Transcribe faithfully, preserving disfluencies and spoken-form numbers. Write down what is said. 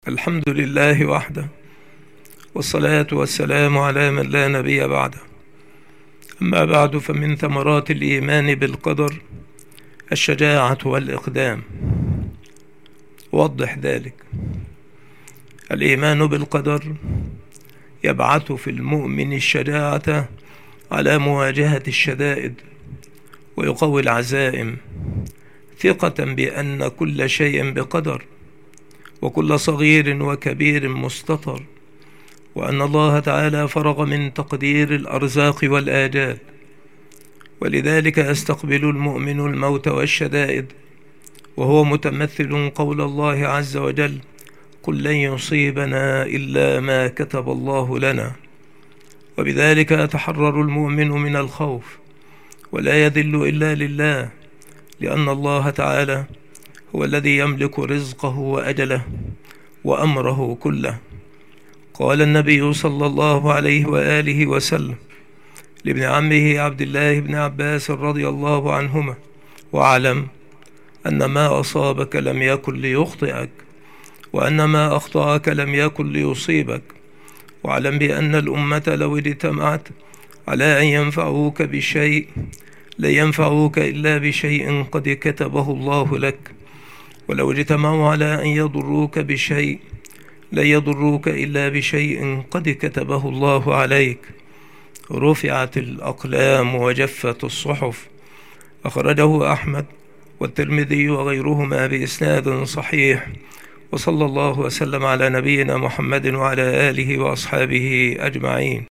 الحمد لله وحده، والصلاة والسلام على من لا نبي بعده. أما بعد، فمن ثمرات الإيمان بالقدر الشجاعة والإقدام. وضح ذلك. الإيمان بالقدر يبعث في المؤمن الشجاعة على مواجهة الشدائد، ويقوي العزائم، ثقة بأن كل شيء بقدر، وكل صغير وكبير مستطر، وأن الله تعالى فرغ من تقدير الأرزاق والآجال. ولذلك يستقبل المؤمن الموت والشدائد وهو متمثل قول الله عز وجل: قل لن يصيبنا إلا ما كتب الله لنا. وبذلك يتحرر المؤمن من الخوف، ولا يذل إلا لله، لأن الله تعالى هو الذي يملك رزقه وأجله وأمره كله. قال النبي صلى الله عليه وآله وسلم لابن عمه عبد الله بن عباس رضي الله عنهما: واعلم أن ما أصابك لم يكن ليخطئك، وأن ما أخطأك لم يكن ليصيبك، واعلم بأن الأمة لو اجتمعت على أن ينفعوك بشيء لن ينفعوك إلا بشيء قد كتبه الله لك، ولو اجتمعوا على أن يضروك بشيء لن يضروك إلا بشيء قد كتبه الله عليك. رفعت الأقلام وجفت الصحف. أخرجه أحمد والترمذي وغيرهما بإسناد صحيح. وصلى الله وسلم على نبينا محمد وعلى آله وأصحابه أجمعين.